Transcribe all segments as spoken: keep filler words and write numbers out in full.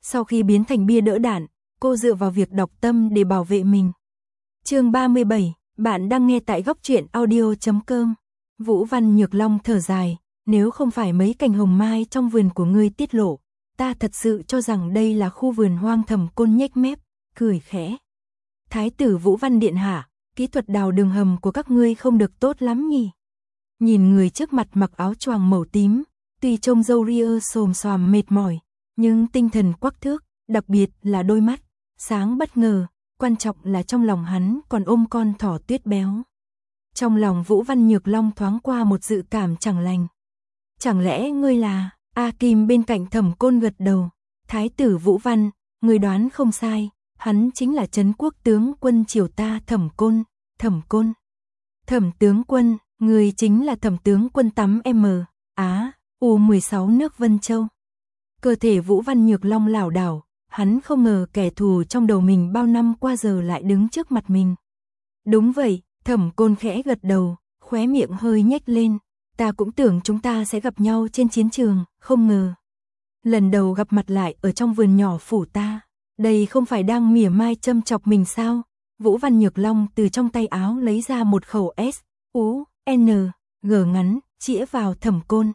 Sau khi biến thành bia đỡ đạn, cô dựa vào việc đọc tâm để bảo vệ mình. Chương ba mươi bảy, bạn đang nghe tại góc truyện audio chấm com. Vũ Văn Nhược Long thở dài, nếu không phải mấy cành hồng mai trong vườn của ngươi tiết lộ, ta thật sự cho rằng đây là khu vườn hoang. Thẩm Côn nhếch mép, cười khẽ. Thái tử Vũ Văn điện hạ, kỹ thuật đào đường hầm của các ngươi không được tốt lắm nhỉ? Nhìn người trước mặt mặc áo choàng màu tím, tuy trông râu ria xồm xoàm mệt mỏi, nhưng tinh thần quắc thước, đặc biệt là đôi mắt sáng bất ngờ, quan trọng là trong lòng hắn còn ôm con thỏ tuyết béo. Trong lòng Vũ Văn Nhược Long thoáng qua một dự cảm chẳng lành. Chẳng lẽ ngươi là? A Kim bên cạnh Thẩm Côn gật đầu. Thái tử Vũ Văn, ngươi đoán không sai, hắn chính là Trấn Quốc tướng quân triều ta. Thẩm Côn, Thẩm Côn. Thẩm tướng quân, ngươi chính là Thẩm tướng quân tám M, Á, U mười sáu nước Vân Châu. Cơ thể Vũ Văn Nhược Long lảo đảo, hắn không ngờ kẻ thù trong đầu mình bao năm qua giờ lại đứng trước mặt mình. Đúng vậy, Thẩm Côn khẽ gật đầu, khóe miệng hơi nhếch lên, ta cũng tưởng chúng ta sẽ gặp nhau trên chiến trường, không ngờ. Lần đầu gặp mặt lại ở trong vườn nhỏ phủ ta, đây không phải đang mỉa mai châm chọc mình sao? Vũ Văn Nhược Long từ trong tay áo lấy ra một khẩu S, U, N, G ngắn, chĩa vào Thẩm Côn.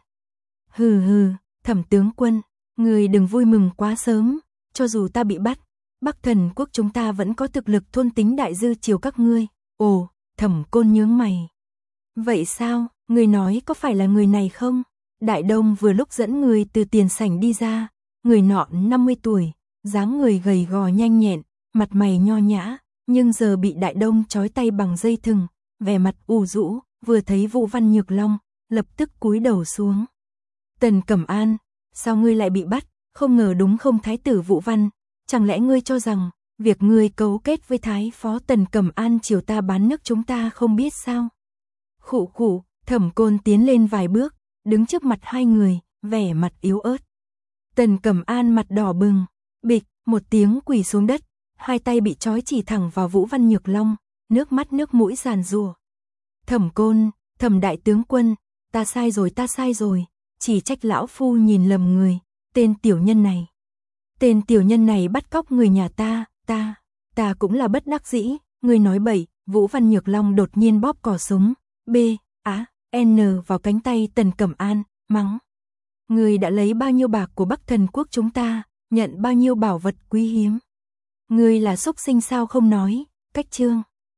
Hừ hừ, Thẩm tướng quân, người đừng vui mừng quá sớm, cho dù ta bị bắt, Bắc Thần quốc chúng ta vẫn có thực lực thôn tính đại dư triều các ngươi. Ồ, Thẩm Côn nhướng mày. Vậy sao, người nói có phải là người này không? Đại Đông vừa lúc dẫn người từ tiền sảnh đi ra, người nọ năm mươi tuổi, dáng người gầy gò nhanh nhẹn, mặt mày nho nhã, nhưng giờ bị Đại Đông trói tay bằng dây thừng, vẻ mặt u rũ, vừa thấy Vũ Văn Nhược Long, lập tức cúi đầu xuống. Tần Cẩm An, sao ngươi lại bị bắt? Không ngờ đúng không Thái tử Vũ Văn, chẳng lẽ ngươi cho rằng việc ngươi cấu kết với Thái phó Tần Cẩm An triều ta bán nước chúng ta không biết sao? Khụ khụ, Thẩm Côn tiến lên vài bước, đứng trước mặt hai người, vẻ mặt yếu ớt. Tần Cẩm An mặt đỏ bừng, bịch, một tiếng quỳ xuống đất, hai tay bị trói chỉ thẳng vào Vũ Văn Nhược Long, nước mắt nước mũi giàn giụa. Thẩm Côn, Thẩm đại tướng quân, ta sai rồi ta sai rồi, chỉ trách lão phu nhìn lầm người, tên tiểu nhân này. Tên tiểu nhân này bắt cóc người nhà ta, ta, ta cũng là bất đắc dĩ, người nói bậy. Vũ Văn Nhược Long đột nhiên bóp cò súng, B, Á, N vào cánh tay Tần Cẩm An, mắng. Người đã lấy bao nhiêu bạc của Bắc Thần quốc chúng ta, nhận bao nhiêu bảo vật quý hiếm. Người là xúc sinh sao không nói, cách chương.